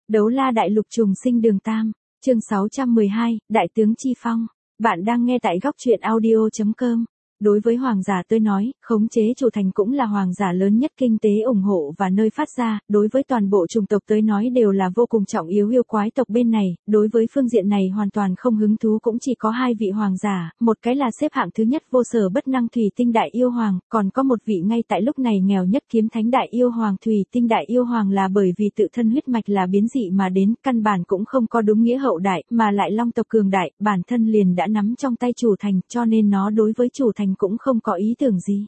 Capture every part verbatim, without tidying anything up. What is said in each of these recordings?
Đấu la đại lục trùng sinh đường tam, chương sáu trăm mười hai, Đại tướng Chi Phong. Bạn đang nghe tại góc truyện audio chấm com. Đối với hoàng giả tôi nói, khống chế chủ thành cũng là hoàng giả lớn nhất kinh tế ủng hộ và nơi phát ra, đối với toàn bộ chủng tộc tới nói đều là vô cùng trọng yếu yêu quái tộc bên này, đối với phương diện này hoàn toàn không hứng thú cũng chỉ có hai vị hoàng giả, một cái là xếp hạng thứ nhất vô sở bất năng thủy tinh đại yêu hoàng, còn có một vị ngay tại lúc này nghèo nhất kiếm thánh đại yêu hoàng. Thủy tinh đại yêu hoàng là bởi vì tự thân huyết mạch là biến dị mà đến, căn bản cũng không có đúng nghĩa hậu đại, mà lại long tộc cường đại, bản thân liền đã nắm trong tay chủ thành, cho nên nó đối với chủ thành cũng không có ý tưởng gì.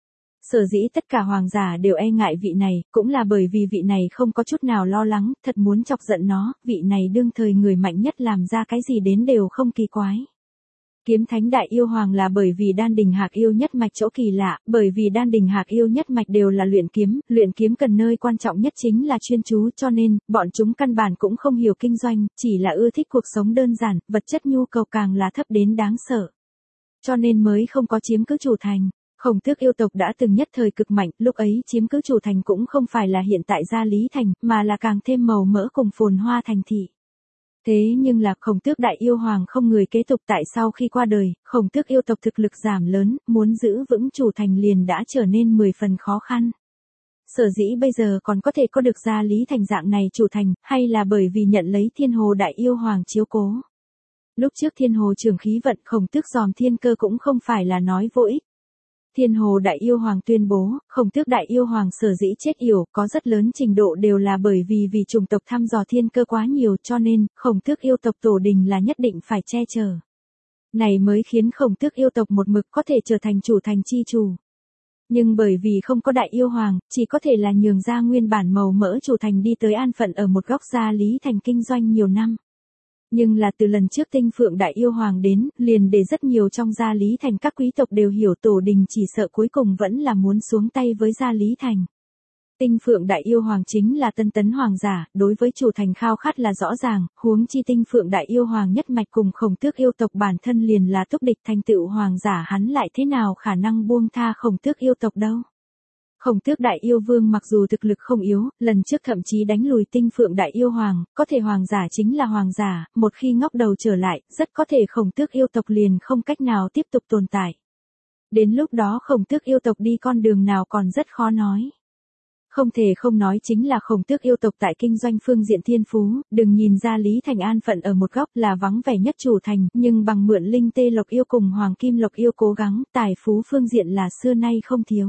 Sở dĩ tất cả hoàng giả đều e ngại vị này, cũng là bởi vì vị này không có chút nào lo lắng, thật muốn chọc giận nó, vị này đương thời người mạnh nhất làm ra cái gì đến đều không kỳ quái. Kiếm thánh đại yêu hoàng là bởi vì đan đình hạc yêu nhất mạch chỗ kỳ lạ, bởi vì đan đình hạc yêu nhất mạch đều là luyện kiếm, luyện kiếm cần nơi quan trọng nhất chính là chuyên chú, cho nên, bọn chúng căn bản cũng không hiểu kinh doanh, chỉ là ưa thích cuộc sống đơn giản, vật chất nhu cầu càng là thấp đến đáng sợ. Cho nên mới không có chiếm cứ chủ thành. Khổng tước yêu tộc đã từng nhất thời cực mạnh, lúc ấy chiếm cứ chủ thành cũng không phải là hiện tại Gia Lý Thành, mà là càng thêm màu mỡ cùng phồn hoa thành thị. Thế nhưng là khổng tước đại yêu hoàng không người kế tục, tại sau khi qua đời, khổng tước yêu tộc thực lực giảm lớn, muốn giữ vững chủ thành liền đã trở nên mười phần khó khăn. Sở dĩ bây giờ còn có thể có được Gia Lý Thành dạng này chủ thành, hay là bởi vì nhận lấy thiên hồ đại yêu hoàng chiếu cố. Lúc trước thiên hồ trường khí vận khổng tước giòm thiên cơ cũng không phải là nói vô ích. Thiên hồ đại yêu hoàng tuyên bố, khổng tước đại yêu hoàng sở dĩ chết yểu có rất lớn trình độ đều là bởi vì vì chủng tộc thăm dò thiên cơ quá nhiều, cho nên, khổng tước yêu tộc tổ đình là nhất định phải che chở. Này mới khiến khổng tước yêu tộc một mực có thể trở thành chủ thành chi chủ. Nhưng bởi vì không có đại yêu hoàng, chỉ có thể là nhường ra nguyên bản màu mỡ chủ thành đi tới an phận ở một góc Gia Lý Thành kinh doanh nhiều năm. Nhưng là từ lần trước tinh phượng đại yêu hoàng đến, liền để rất nhiều trong Gia Lý Thành các quý tộc đều hiểu tổ đình chỉ sợ cuối cùng vẫn là muốn xuống tay với Gia Lý Thành. Tinh phượng đại yêu hoàng chính là tân tấn hoàng giả, đối với chủ thành khao khát là rõ ràng, huống chi tinh phượng đại yêu hoàng nhất mạch cùng khổng tước yêu tộc bản thân liền là túc địch, thành tựu hoàng giả hắn lại thế nào khả năng buông tha khổng tước yêu tộc đâu. Khổng tước đại yêu vương mặc dù thực lực không yếu, lần trước thậm chí đánh lùi tinh phượng đại yêu hoàng, có thể hoàng giả chính là hoàng giả, một khi ngóc đầu trở lại, rất có thể khổng tước yêu tộc liền không cách nào tiếp tục tồn tại. Đến lúc đó khổng tước yêu tộc đi con đường nào còn rất khó nói. Không thể không nói chính là khổng tước yêu tộc tại kinh doanh phương diện thiên phú, đừng nhìn Gia Lý Thành an phận ở một góc là vắng vẻ nhất chủ thành, nhưng bằng mượn linh tê lộc yêu cùng hoàng kim lộc yêu cố gắng, tài phú phương diện là xưa nay không thiếu.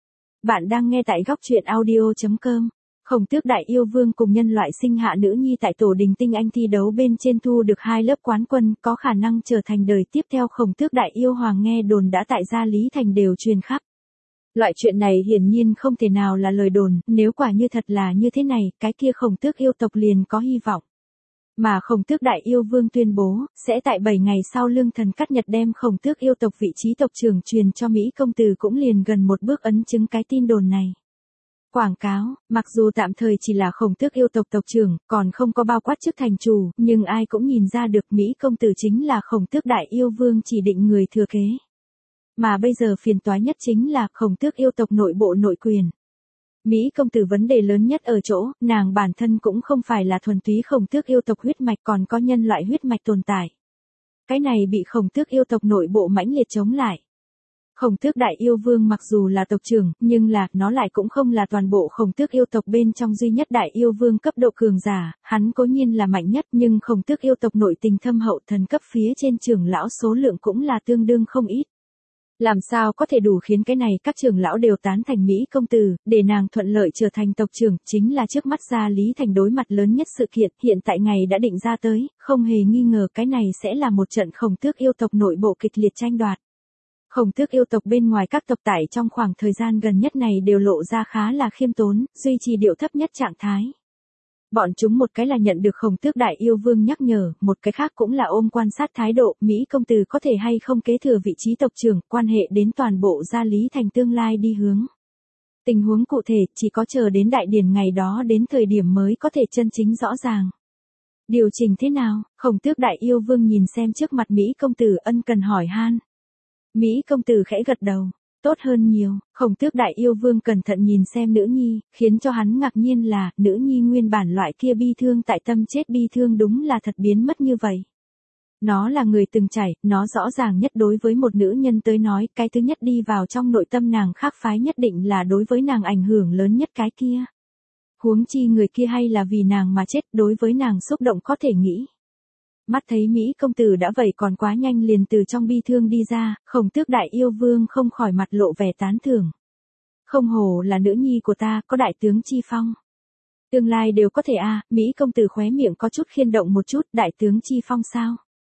Bạn đang nghe tại góc truyện audio chấm com. Khổng tước đại yêu vương cùng nhân loại sinh hạ nữ nhi tại tổ đình tinh anh thi đấu bên trên thu được hai lớp quán quân, có khả năng trở thành đời tiếp theo khổng tước đại yêu hoàng, nghe đồn đã tại Gia Lý Thành đều truyền khắp. Loại chuyện này hiển nhiên không thể nào là lời đồn, nếu quả như thật là như thế này, cái kia khổng tước yêu tộc liền có hy vọng. Mà khổng tước đại yêu vương tuyên bố, sẽ tại bảy ngày sau lương thần cắt nhật đem khổng tước yêu tộc vị trí tộc trưởng truyền cho Mỹ công tử, cũng liền gần một bước ấn chứng cái tin đồn này. Quảng cáo, mặc dù tạm thời chỉ là khổng tước yêu tộc tộc trưởng, còn không có bao quát chức thành chủ, nhưng ai cũng nhìn ra được Mỹ công tử chính là khổng tước đại yêu vương chỉ định người thừa kế. Mà bây giờ phiền toái nhất chính là khổng tước yêu tộc nội bộ nội quyền. Mỹ công tử vấn đề lớn nhất ở chỗ, nàng bản thân cũng không phải là thuần túy khổng tước yêu tộc huyết mạch, còn có nhân loại huyết mạch tồn tại. Cái này bị khổng tước yêu tộc nội bộ mãnh liệt chống lại. Khổng tước đại yêu vương mặc dù là tộc trưởng, nhưng là, nó lại cũng không là toàn bộ khổng tước yêu tộc bên trong duy nhất đại yêu vương cấp độ cường giả, hắn cố nhiên là mạnh nhất, nhưng khổng tước yêu tộc nội tình thâm hậu, thần cấp phía trên trưởng lão số lượng cũng là tương đương không ít. Làm sao có thể đủ khiến cái này các trưởng lão đều tán thành Mỹ công tử, để nàng thuận lợi trở thành tộc trưởng, chính là trước mắt Gia Lý Thành đối mặt lớn nhất sự kiện, hiện tại ngày đã định ra tới, không hề nghi ngờ cái này sẽ là một trận khổng tước yêu tộc nội bộ kịch liệt tranh đoạt. Khổng tước yêu tộc bên ngoài các tộc tại trong khoảng thời gian gần nhất này đều lộ ra khá là khiêm tốn, duy trì điệu thấp nhất trạng thái. Bọn chúng một cái là nhận được khổng tước đại yêu vương nhắc nhở, một cái khác cũng là ôm quan sát thái độ, Mỹ công tử có thể hay không kế thừa vị trí tộc trưởng, quan hệ đến toàn bộ Gia Lý Thành tương lai đi hướng. Tình huống cụ thể chỉ có chờ đến đại điển ngày đó đến thời điểm mới có thể chân chính rõ ràng. Điều chỉnh thế nào? Khổng tước đại yêu vương nhìn xem trước mặt Mỹ công tử ân cần hỏi han. Mỹ công tử khẽ gật đầu. Tốt hơn nhiều, Khổng Tước đại yêu vương cẩn thận nhìn xem nữ nhi, khiến cho hắn ngạc nhiên là, nữ nhi nguyên bản loại kia bi thương tại tâm chết bi thương đúng là thật biến mất như vậy. Nó là người từng trải, nó rõ ràng nhất đối với một nữ nhân tới nói, cái thứ nhất đi vào trong nội tâm nàng khác phái nhất định là đối với nàng ảnh hưởng lớn nhất cái kia. Huống chi người kia hay là vì nàng mà chết, đối với nàng xúc động có thể nghĩ. Mắt thấy Mỹ công tử đã vậy còn quá nhanh liền từ trong bi thương đi ra, Khổng Tước đại yêu vương không khỏi mặt lộ vẻ tán thưởng. Không hổ là nữ nhi của ta, có đại tướng chi phong. Tương lai đều có thể a à, Mỹ công tử khóe miệng có chút khiên động một chút, đại tướng chi phong sao?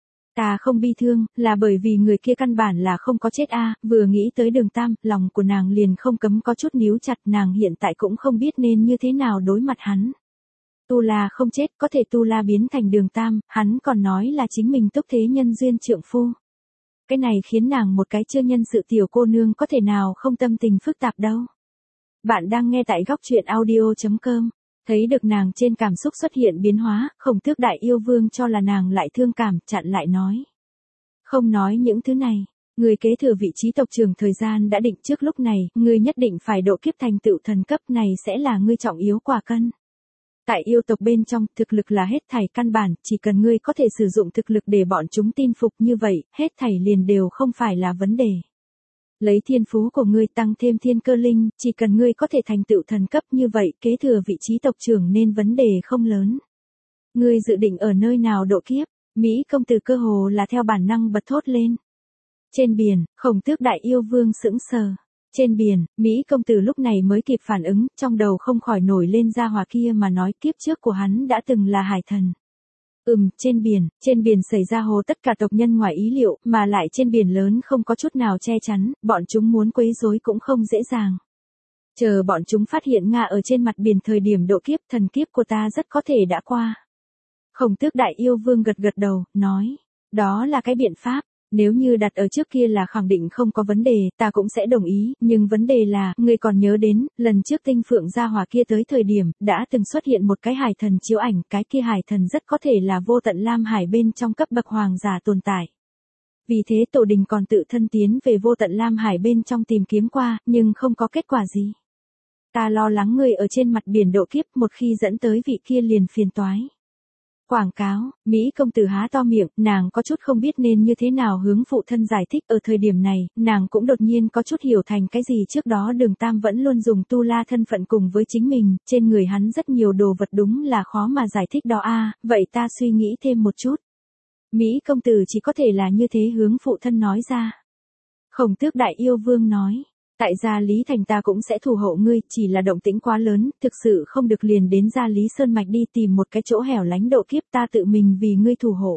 Ta không bi thương, là bởi vì người kia căn bản là không có chết a à, vừa nghĩ tới Đường Tam, lòng của nàng liền không cấm có chút níu chặt, nàng hiện tại cũng không biết nên như thế nào đối mặt hắn. Tu La không chết, có thể Tu La biến thành Đường Tam, hắn còn nói là chính mình túc thế nhân duyên trượng phu. Cái này khiến nàng một cái chưa nhân sự tiểu cô nương có thể nào không tâm tình phức tạp đâu. Bạn đang nghe tại góc truyện audio chấm com. Thấy được nàng trên cảm xúc xuất hiện biến hóa, Khổng Tước đại yêu vương cho là nàng lại thương cảm, chặn lại nói. Không nói những thứ này, người kế thừa vị trí tộc trưởng thời gian đã định trước lúc này, ngươi nhất định phải độ kiếp thành tựu thần cấp này sẽ là ngươi trọng yếu quả cân. Tại yêu tộc bên trong, thực lực là hết thảy căn bản, chỉ cần ngươi có thể sử dụng thực lực để bọn chúng tin phục như vậy, hết thảy liền đều không phải là vấn đề. Lấy thiên phú của ngươi tăng thêm thiên cơ linh, chỉ cần ngươi có thể thành tựu thần cấp như vậy, kế thừa vị trí tộc trưởng nên vấn đề không lớn. Ngươi dự định ở nơi nào độ kiếp? Mỹ công tử cơ hồ là theo bản năng bật thốt lên. Trên biển, Khổng Tước đại yêu vương sững sờ. Trên biển, Mỹ công tử lúc này mới kịp phản ứng, trong đầu không khỏi nổi lên ra hòa kia mà nói kiếp trước của hắn đã từng là hải thần. Ừm, trên biển, trên biển xảy ra hồ tất cả tộc nhân ngoài ý liệu, mà lại trên biển lớn không có chút nào che chắn, bọn chúng muốn quấy rối cũng không dễ dàng. Chờ bọn chúng phát hiện Nga ở trên mặt biển thời điểm độ kiếp, thần kiếp của ta rất có thể đã qua. Khổng Tước đại yêu vương gật gật đầu, nói, đó là cái biện pháp. Nếu như đặt ở trước kia là khẳng định không có vấn đề, ta cũng sẽ đồng ý, nhưng vấn đề là, ngươi còn nhớ đến, lần trước tinh phượng gia hỏa kia tới thời điểm, đã từng xuất hiện một cái hải thần chiếu ảnh, cái kia hải thần rất có thể là vô tận lam hải bên trong cấp bậc hoàng giả tồn tại. Vì thế tổ đình còn tự thân tiến về vô tận lam hải bên trong tìm kiếm qua, nhưng không có kết quả gì. Ta lo lắng ngươi ở trên mặt biển độ kiếp, một khi dẫn tới vị kia liền phiền toái. Quảng cáo, Mỹ công tử há to miệng, nàng có chút không biết nên như thế nào hướng phụ thân giải thích ở thời điểm này, nàng cũng đột nhiên có chút hiểu thành cái gì trước đó Đường Tam vẫn luôn dùng Tu La thân phận cùng với chính mình, trên người hắn rất nhiều đồ vật đúng là khó mà giải thích đó a, vậy ta suy nghĩ thêm một chút. Mỹ công tử chỉ có thể là như thế hướng phụ thân nói ra. Khổng Tước đại yêu vương nói. Tại Gia Lý Thành ta cũng sẽ thủ hộ ngươi, chỉ là động tĩnh quá lớn, thực sự không được liền đến Gia Lý Sơn Mạch đi tìm một cái chỗ hẻo lánh độ kiếp ta tự mình vì ngươi thủ hộ.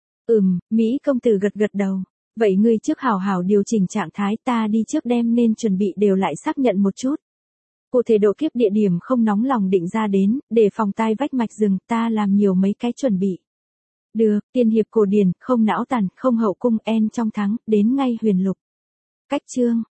Ừm, Mỹ công tử gật gật đầu. Vậy ngươi trước hảo hảo điều chỉnh trạng thái ta đi trước đem nên chuẩn bị đều lại xác nhận một chút. Cụ thể độ kiếp địa điểm không nóng lòng định ra đến, để phòng tai vách mạch rừng ta làm nhiều mấy cái chuẩn bị. Được, tiên hiệp cổ điển, không não tàn, không hậu cung en trong thắng, đến ngay huyền lục. Cách chương.